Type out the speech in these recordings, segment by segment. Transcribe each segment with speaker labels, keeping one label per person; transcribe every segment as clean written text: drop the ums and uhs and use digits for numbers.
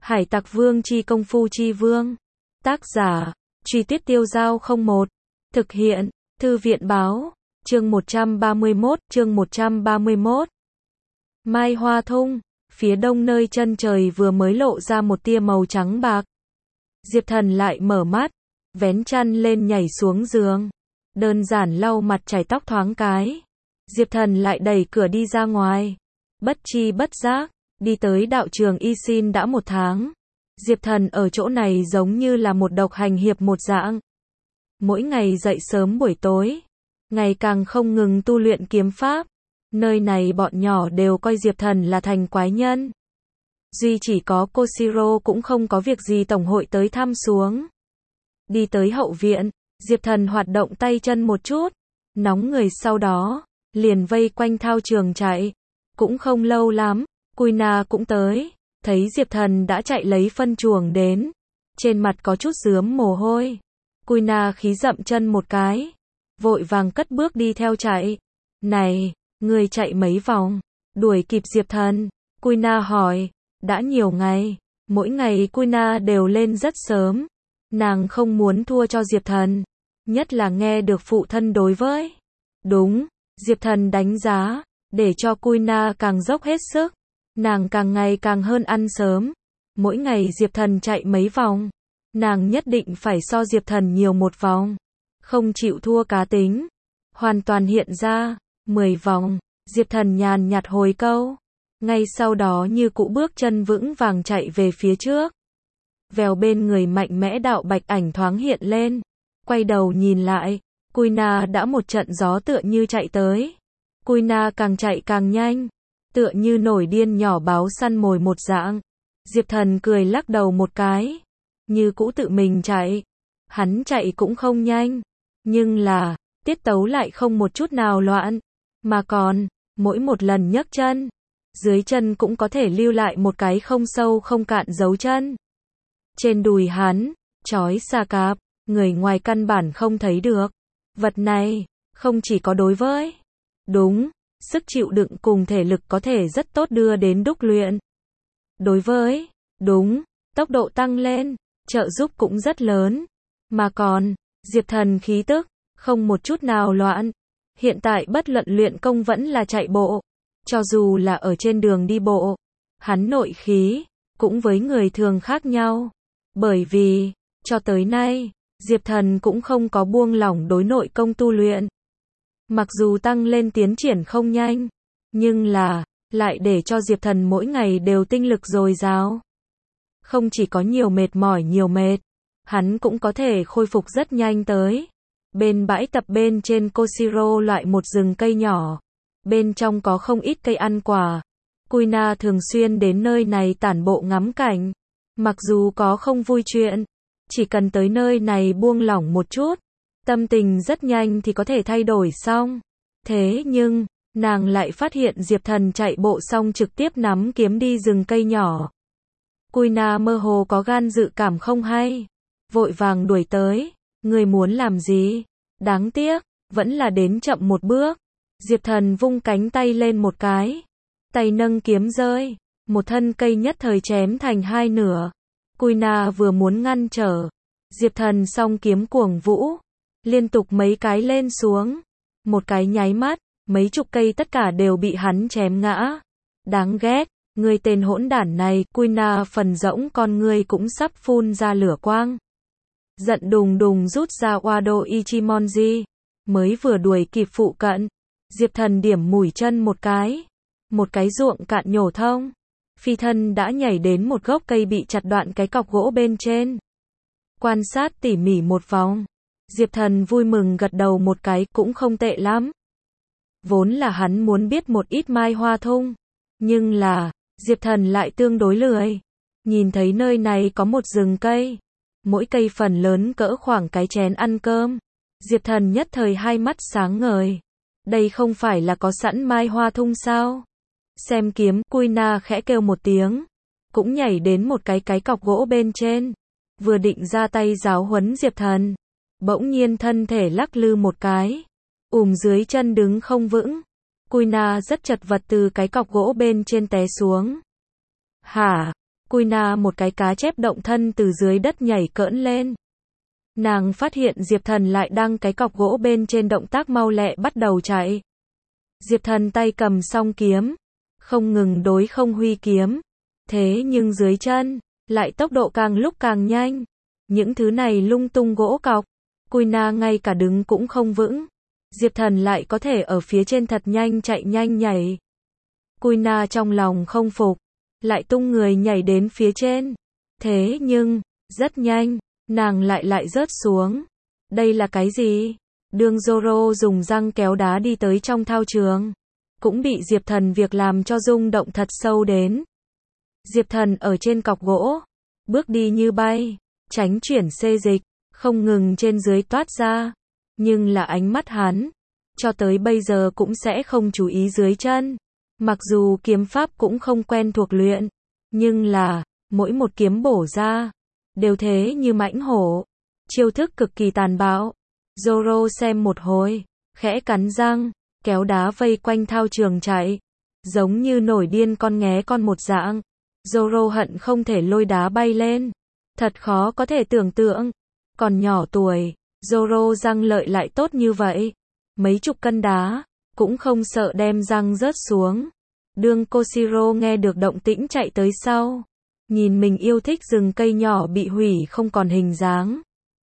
Speaker 1: Hải Tặc Vương chi công phu chi vương. Tác giả, Truy Tuyết Tiêu Giao 01. Thực hiện, Thư viện Báo. Chương 131. Mai Hoa Thung, phía đông nơi chân trời vừa mới lộ ra một tia màu trắng bạc. Diệp Thần lại mở mắt, vén chăn lên nhảy xuống giường. Đơn giản lau mặt chải tóc thoáng cái. Diệp Thần lại đẩy cửa đi ra ngoài. Bất chi bất giác, đi tới đạo trường Y Sin đã 1 tháng. Diệp Thần ở chỗ này giống như là một độc hành hiệp một dạng. Mỗi ngày dậy sớm buổi tối, ngày càng không ngừng tu luyện kiếm pháp. Nơi này bọn nhỏ đều coi Diệp Thần là thành quái nhân. Duy chỉ có cô Shiro cũng không có việc gì tổng hội tới thăm xuống. Đi tới hậu viện, Diệp Thần hoạt động tay chân một chút, nóng người sau đó, liền vây quanh thao trường chạy. Cũng không lâu lắm, Kuina cũng tới, thấy Diệp Thần đã chạy lấy phân chuồng đến. Trên mặt có chút rướm mồ hôi. Kuina khí dậm chân một cái, vội vàng cất bước đi theo chạy. Này, người chạy mấy vòng, đuổi kịp Diệp Thần? Kuina hỏi. Đã nhiều ngày, mỗi ngày Kuina đều lên rất sớm. Nàng không muốn thua cho Diệp Thần, nhất là nghe được phụ thân đối với. Đúng, Diệp Thần đánh giá, để cho Kuina càng dốc hết sức. Nàng càng ngày càng hơn ăn sớm. Mỗi ngày Diệp Thần chạy mấy vòng, nàng nhất định phải so Diệp Thần nhiều 1 vòng. Không chịu thua cá tính, hoàn toàn hiện ra. 10 vòng, Diệp Thần nhàn nhạt hồi câu. Ngay sau đó như cũ bước chân vững vàng chạy về phía trước. Vèo bên người mạnh mẽ đạo bạch ảnh thoáng hiện lên. Quay đầu nhìn lại, Kuina đã một trận gió tựa như chạy tới. Kuina càng chạy càng nhanh, tựa như nổi điên nhỏ báo săn mồi một dạng. Diệp Thần cười lắc đầu một cái, như cũ tự mình chạy. Hắn chạy cũng không nhanh, nhưng là, tiết tấu lại không một chút nào loạn. Mà còn, mỗi một lần nhấc chân, dưới chân cũng có thể lưu lại một cái không sâu không cạn dấu chân. Trên đùi hắn, trói xà cạp, người ngoài căn bản không thấy được. Vật này, không chỉ có đối với đúng, sức chịu đựng cùng thể lực có thể rất tốt đưa đến đúc luyện. Đối với đúng, tốc độ tăng lên, trợ giúp cũng rất lớn. Mà còn, Diệp Thần khí tức, không một chút nào loạn. Hiện tại bất luận luyện công vẫn là chạy bộ, cho dù là ở trên đường đi bộ, hắn nội khí, cũng với người thường khác nhau. Bởi vì, cho tới nay, Diệp Thần cũng không có buông lỏng đối nội công tu luyện. Mặc dù tăng lên tiến triển không nhanh, nhưng là, lại để cho Diệp Thần mỗi ngày đều tinh lực dồi dào. Không chỉ có nhiều mệt, hắn cũng có thể khôi phục rất nhanh tới. Bên bãi tập bên trên Koshiro loại một rừng cây nhỏ. Bên trong có không ít cây ăn quả. Kuina thường xuyên đến nơi này tản bộ ngắm cảnh. Mặc dù có không vui chuyện, chỉ cần tới nơi này buông lỏng một chút, tâm tình rất nhanh thì có thể thay đổi xong. Thế nhưng, nàng lại phát hiện Diệp Thần chạy bộ xong trực tiếp nắm kiếm đi rừng cây nhỏ. Kuina mơ hồ có gan dự cảm không hay, vội vàng đuổi tới. Người muốn làm gì? Đáng tiếc, vẫn là đến chậm một bước. Diệp Thần vung cánh tay lên một cái, tay nâng kiếm rơi, một thân cây nhất thời chém thành 2 nửa. Kuina vừa muốn ngăn trở, Diệp Thần song kiếm cuồng vũ, liên tục mấy cái lên xuống. Một cái nháy mắt, mấy chục cây tất cả đều bị hắn chém ngã. Đáng ghét, người tên hỗn đản này. Kuina phần rỗng con người cũng sắp phun ra lửa quang. Giận đùng đùng rút ra Wado Ichimonji, mới vừa đuổi kịp phụ cận. Diệp Thần điểm mũi chân một cái ruộng cạn nhổ thông. Phi thân đã nhảy đến một gốc cây bị chặt đoạn cái cọc gỗ bên trên. Quan sát tỉ mỉ một vòng, Diệp Thần vui mừng gật đầu một cái, cũng không tệ lắm. Vốn là hắn muốn biết một ít Mai Hoa Thung, nhưng là, Diệp Thần lại tương đối lười. Nhìn thấy nơi này có một rừng cây, mỗi cây phần lớn cỡ khoảng cái chén ăn cơm. Diệp Thần nhất thời hai mắt sáng ngời. Đây không phải là có sẵn Mai Hoa Thung sao? Xem kiếm, Kuina khẽ kêu một tiếng, cũng nhảy đến một cái cọc gỗ bên trên. Vừa định ra tay giáo huấn Diệp Thần, bỗng nhiên thân thể lắc lư một cái, dưới chân đứng không vững. Kuina rất chật vật từ cái cọc gỗ bên trên té xuống. Hả? Kuina một cái cá chép động thân từ dưới đất nhảy cỡn lên. Nàng phát hiện Diệp Thần lại đang cái cọc gỗ bên trên động tác mau lẹ bắt đầu chạy. Diệp Thần tay cầm song kiếm, không ngừng đối không huy kiếm. Thế nhưng dưới chân, lại tốc độ càng lúc càng nhanh. Những thứ này lung tung gỗ cọc, Kuina ngay cả đứng cũng không vững. Diệp Thần lại có thể ở phía trên thật nhanh chạy nhanh nhảy. Kuina trong lòng không phục, lại tung người nhảy đến phía trên. Thế nhưng, rất nhanh, nàng lại rớt xuống. Đây là cái gì? Đường Zoro dùng răng kéo đá đi tới trong thao trường. Cũng bị Diệp Thần việc làm cho rung động thật sâu đến. Diệp Thần ở trên cọc gỗ, bước đi như bay, tránh chuyển xê dịch, không ngừng trên dưới toát ra. Nhưng là ánh mắt hắn, cho tới bây giờ cũng sẽ không chú ý dưới chân. Mặc dù kiếm pháp cũng không quen thuộc luyện, nhưng là, mỗi một kiếm bổ ra, đều thế như mãnh hổ. Chiêu thức cực kỳ tàn bạo. Zoro xem một hồi, khẽ cắn răng, kéo đá vây quanh thao trường chạy. Giống như nổi điên con nghé con một dạng. Zoro hận không thể lôi đá bay lên. Thật khó có thể tưởng tượng. Còn nhỏ tuổi, Zoro răng lợi lại tốt như vậy. Mấy chục cân đá, cũng không sợ đem răng rớt xuống. Đường Koshiro nghe được động tĩnh chạy tới sau. Nhìn mình yêu thích rừng cây nhỏ bị hủy không còn hình dáng.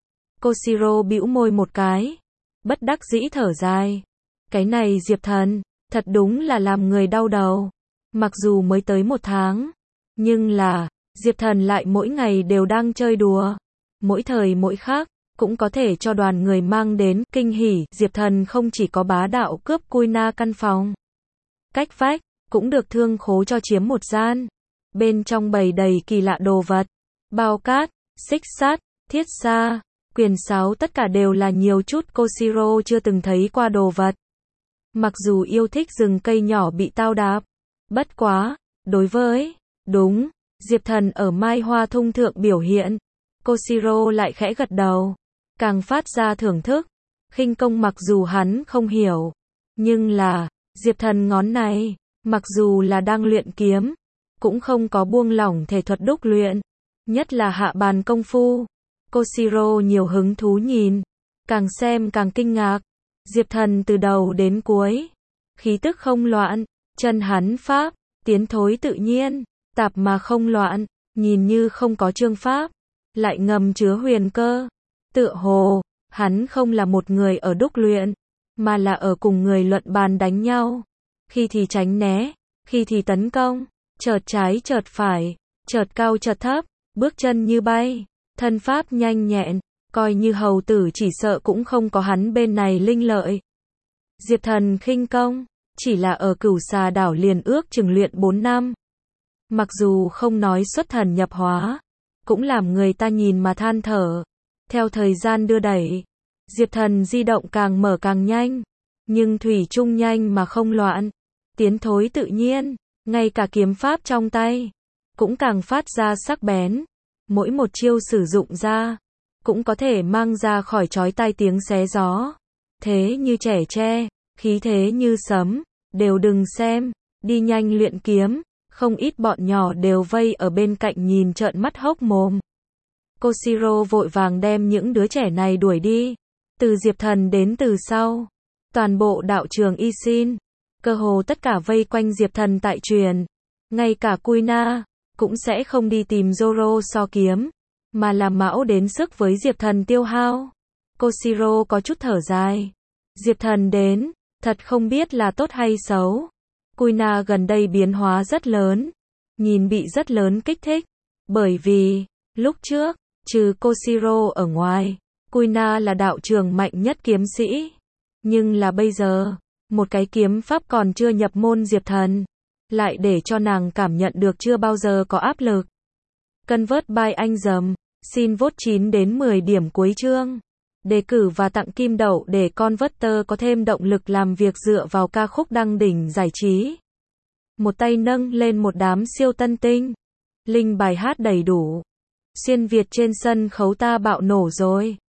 Speaker 1: Koshiro bĩu môi một cái. Bất đắc dĩ thở dài. Cái này Diệp Thần, thật đúng là làm người đau đầu. Mặc dù mới tới 1 tháng. Nhưng là, Diệp Thần lại mỗi ngày đều đang chơi đùa. Mỗi thời mỗi khác, cũng có thể cho đoàn người mang đến kinh hỉ. Diệp Thần không chỉ có bá đạo cướp Kuina căn phòng. Cách vách, cũng được thương khố cho chiếm một gian. Bên trong bày đầy kỳ lạ đồ vật. Bao cát, xích sắt, thiết xa, quyền sáo tất cả đều là nhiều chút Koshiro chưa từng thấy qua đồ vật. Mặc dù yêu thích rừng cây nhỏ bị tao đạp. Bất quá, đối với, đúng, Diệp Thần ở Mai Hoa Thung thượng biểu hiện. Koshiro lại khẽ gật đầu. Càng phát ra thưởng thức. Khinh công mặc dù hắn không hiểu. Nhưng là, Diệp Thần ngón này, mặc dù là đang luyện kiếm, cũng không có buông lỏng thể thuật đúc luyện. Nhất là hạ bàn công phu. Koshiro nhiều hứng thú nhìn. Càng xem càng kinh ngạc. Diệp Thần từ đầu đến cuối. Khí tức không loạn. Chân hắn pháp, tiến thối tự nhiên. Tạp mà không loạn. Nhìn như không có chương pháp. Lại ngầm chứa huyền cơ. Tựa hồ, hắn không là một người ở đúc luyện. Mà là ở cùng người luận bàn đánh nhau. Khi thì tránh né. Khi thì tấn công. Chợt trái chợt phải. Chợt cao chợt thấp. Bước chân như bay. Thân pháp nhanh nhẹn. Coi như hầu tử chỉ sợ cũng không có hắn bên này linh lợi. Diệp Thần khinh công. Chỉ là ở Cửu Xà đảo liền ước chừng luyện 4 năm. Mặc dù không nói xuất thần nhập hóa. Cũng làm người ta nhìn mà than thở. Theo thời gian đưa đẩy. Diệp Thần di động càng mở càng nhanh. Nhưng thủy chung nhanh mà không loạn. Tiến thối tự nhiên. Ngay cả kiếm pháp trong tay. Cũng càng phát ra sắc bén. Mỗi một chiêu sử dụng ra. Cũng có thể mang ra khỏi chói tai tiếng xé gió. Thế như trẻ tre. Khí thế như sấm. Đều đừng xem. Đi nhanh luyện kiếm. Không ít bọn nhỏ đều vây ở bên cạnh nhìn trợn mắt hốc mồm. Koshiro vội vàng đem những đứa trẻ này đuổi đi. Từ Diệp Thần đến từ sau. Toàn bộ đạo trường Ishin. Cơ hồ tất cả vây quanh Diệp Thần tại truyền. Ngay cả Kuina. Cũng sẽ không đi tìm Zoro so kiếm. Mà là mão đến sức với Diệp Thần tiêu hao. Koshiro có chút thở dài. Diệp Thần đến. Thật không biết là tốt hay xấu. Kuina gần đây biến hóa rất lớn. Nhìn bị rất lớn kích thích. Bởi vì, lúc trước, trừ Koshiro ở ngoài, Kuina là đạo trường mạnh nhất kiếm sĩ. Nhưng là bây giờ, một cái kiếm pháp còn chưa nhập môn Diệp Thần. Lại để cho nàng cảm nhận được chưa bao giờ có áp lực. Convert by anh dầm. Xin vote 9 đến 10 điểm cuối chương. Đề cử và tặng kim đậu để Converter có thêm động lực làm việc dựa vào ca khúc đăng đỉnh giải trí. Một tay nâng lên một đám siêu tân tinh. Link bài hát đầy đủ. Xuyên Việt trên sân khấu ta bạo nổ rồi.